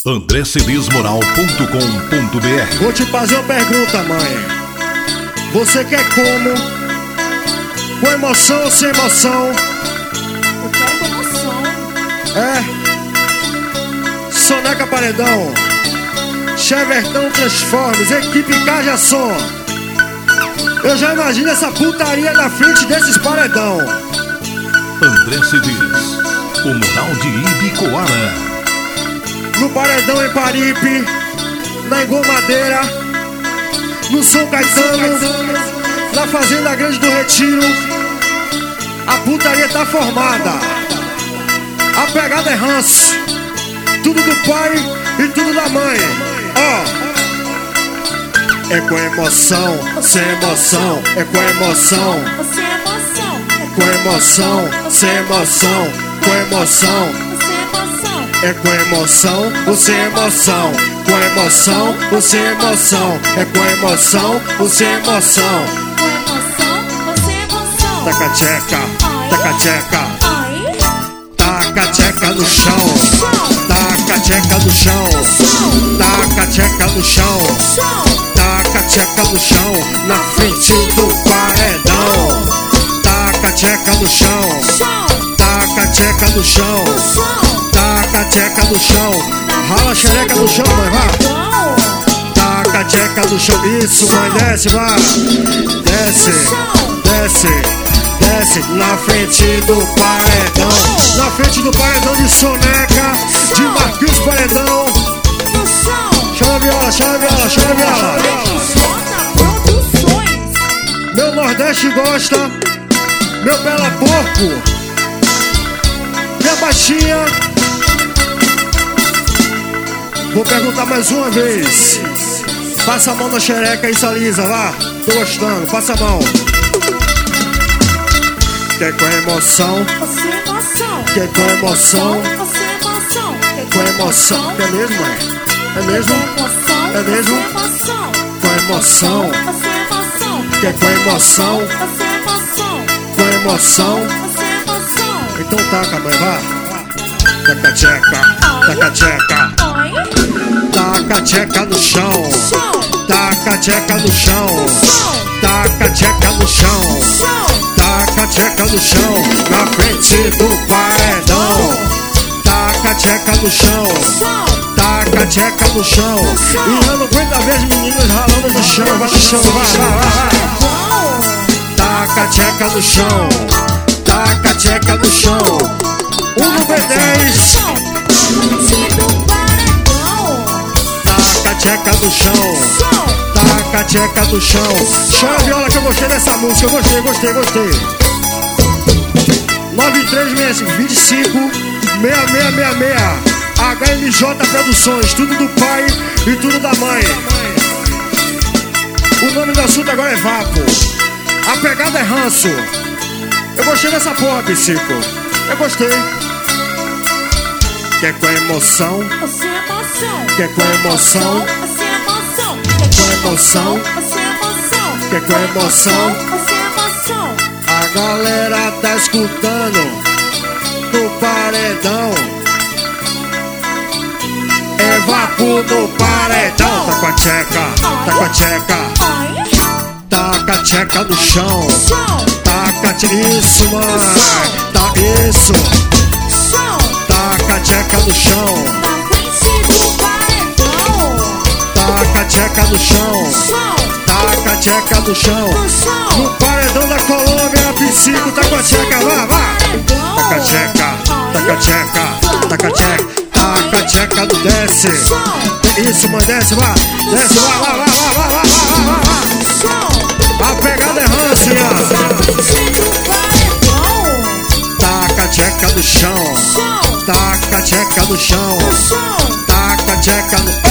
andrecedesmoral.com.br. Vou te fazer uma pergunta, mãe. Você quer como? Com emoção ou sem emoção? Eu quero com emoção. É? Soneca Paredão, Chevertão Transformes, equipe Cajassom. Eu já imagino essa putaria na frente desses paredão. André Cedês, o moral de Ibicoara. No paredão em Paripe, na Engomadeira, no São Caetano, na Fazenda Grande do Retiro, a putaria tá formada. A pegada é ranço, tudo do pai e tudo da mãe. Ó, é com emoção, sem emoção, é com emoção, Você é emoção. com emoção, sem emoção, com emoção. Você é emoção. É com emoção, você é emoção. Com emoção, você é emoção. É com emoção, você é emoção. Com emoção. Você é emoção. Taca a tcheca, taca a tcheca, Ai. taca a tcheca no chão. Chão. Taca a tcheca no chão. Taca a tcheca no chão. Chão. Taca a tcheca no chão. Na frente do paredão. Taca a tcheca no chão. Chão. Taca a tcheca no chão. Chão. Taca a tcheca no chão. Rala a xereca no chão, mãe, vai. Uau. Taca a tcheca no chão. Isso, mãe, desce, vai. Desce, desce, desce. Na frente do paredão. Na frente do paredão de Soneca, de Marquinhos Paredão. No chão. Chama a viola, chama a viola, chama a viola. Produções. Meu Nordeste gosta. Meu Bela Porco. Minha baixinha. Vou perguntar mais uma vez. Passa a mão na xereca e salisa, vá. Tô gostando, passa a mão. Quer com emoção? Você é emoção. Quer com emoção? Você é emoção. Com emoção. É mesmo, mãe? É mesmo? Emoção. É mesmo? Emoção. Com emoção. Você é emoção. Quer com emoção? Você é emoção. Com emoção. Você é emoção. Então taca, mãe, vá. Taca a tcheca, taca a tcheca. Oi. Taca a tcheca no chão. Chão. Taca a tcheca no chão. Chão. Taca a tcheca no chão. Chão. Taca a tcheca no chão. Na frente do paredão. Taca a tcheca no chão. Chão. Taca a tcheca no chão. E eu não aguento ver as meninas ralando no chão. Vai no chão, vai. Uau. Taca a tcheca no chão. Taca a tcheca no chão. No B10. Chão. Tipo paredão. Taca a tcheca no chão. Chão. Taca a tcheca no chão. Chora a viola que eu gostei dessa música. Eu gostei. 9325 6666 HMJ Produções. Tudo do pai e tudo da mãe. O nome do assunto agora é Vapo. A pegada é ranço. Eu gostei dessa porra, Psico. Eu gostei. Quer com emoção? Você é emoção. Quer com emoção? Você é emoção. Com emoção? Você é emoção. Quer com emoção? Você é emoção. A galera tá escutando no paredão. É Vapo no paredão. Tá com a tcheca, tá com a tcheca. Oi. Taca a tcheca no chão. Chão. Taca a tcheca. Isso, mãe. Tá isso. Chão. Taca a tcheca no chão. Na frente do paredão. Taca a tcheca no chão. Chão. Taca a tcheca no chão. No chão. No paredão da Colômbia, a Psico tá com a tcheca. Vá. Taca a tcheca, taca a tcheca, taca a tcheca. Taca a tcheca no desce. Isso, mãe, desce, vá. Desce, vá. Chão. A pegada é ranço, ó. Taca a tcheca no chão. Chão. Taca a tcheca no chão. Chão. Taca a tcheca no...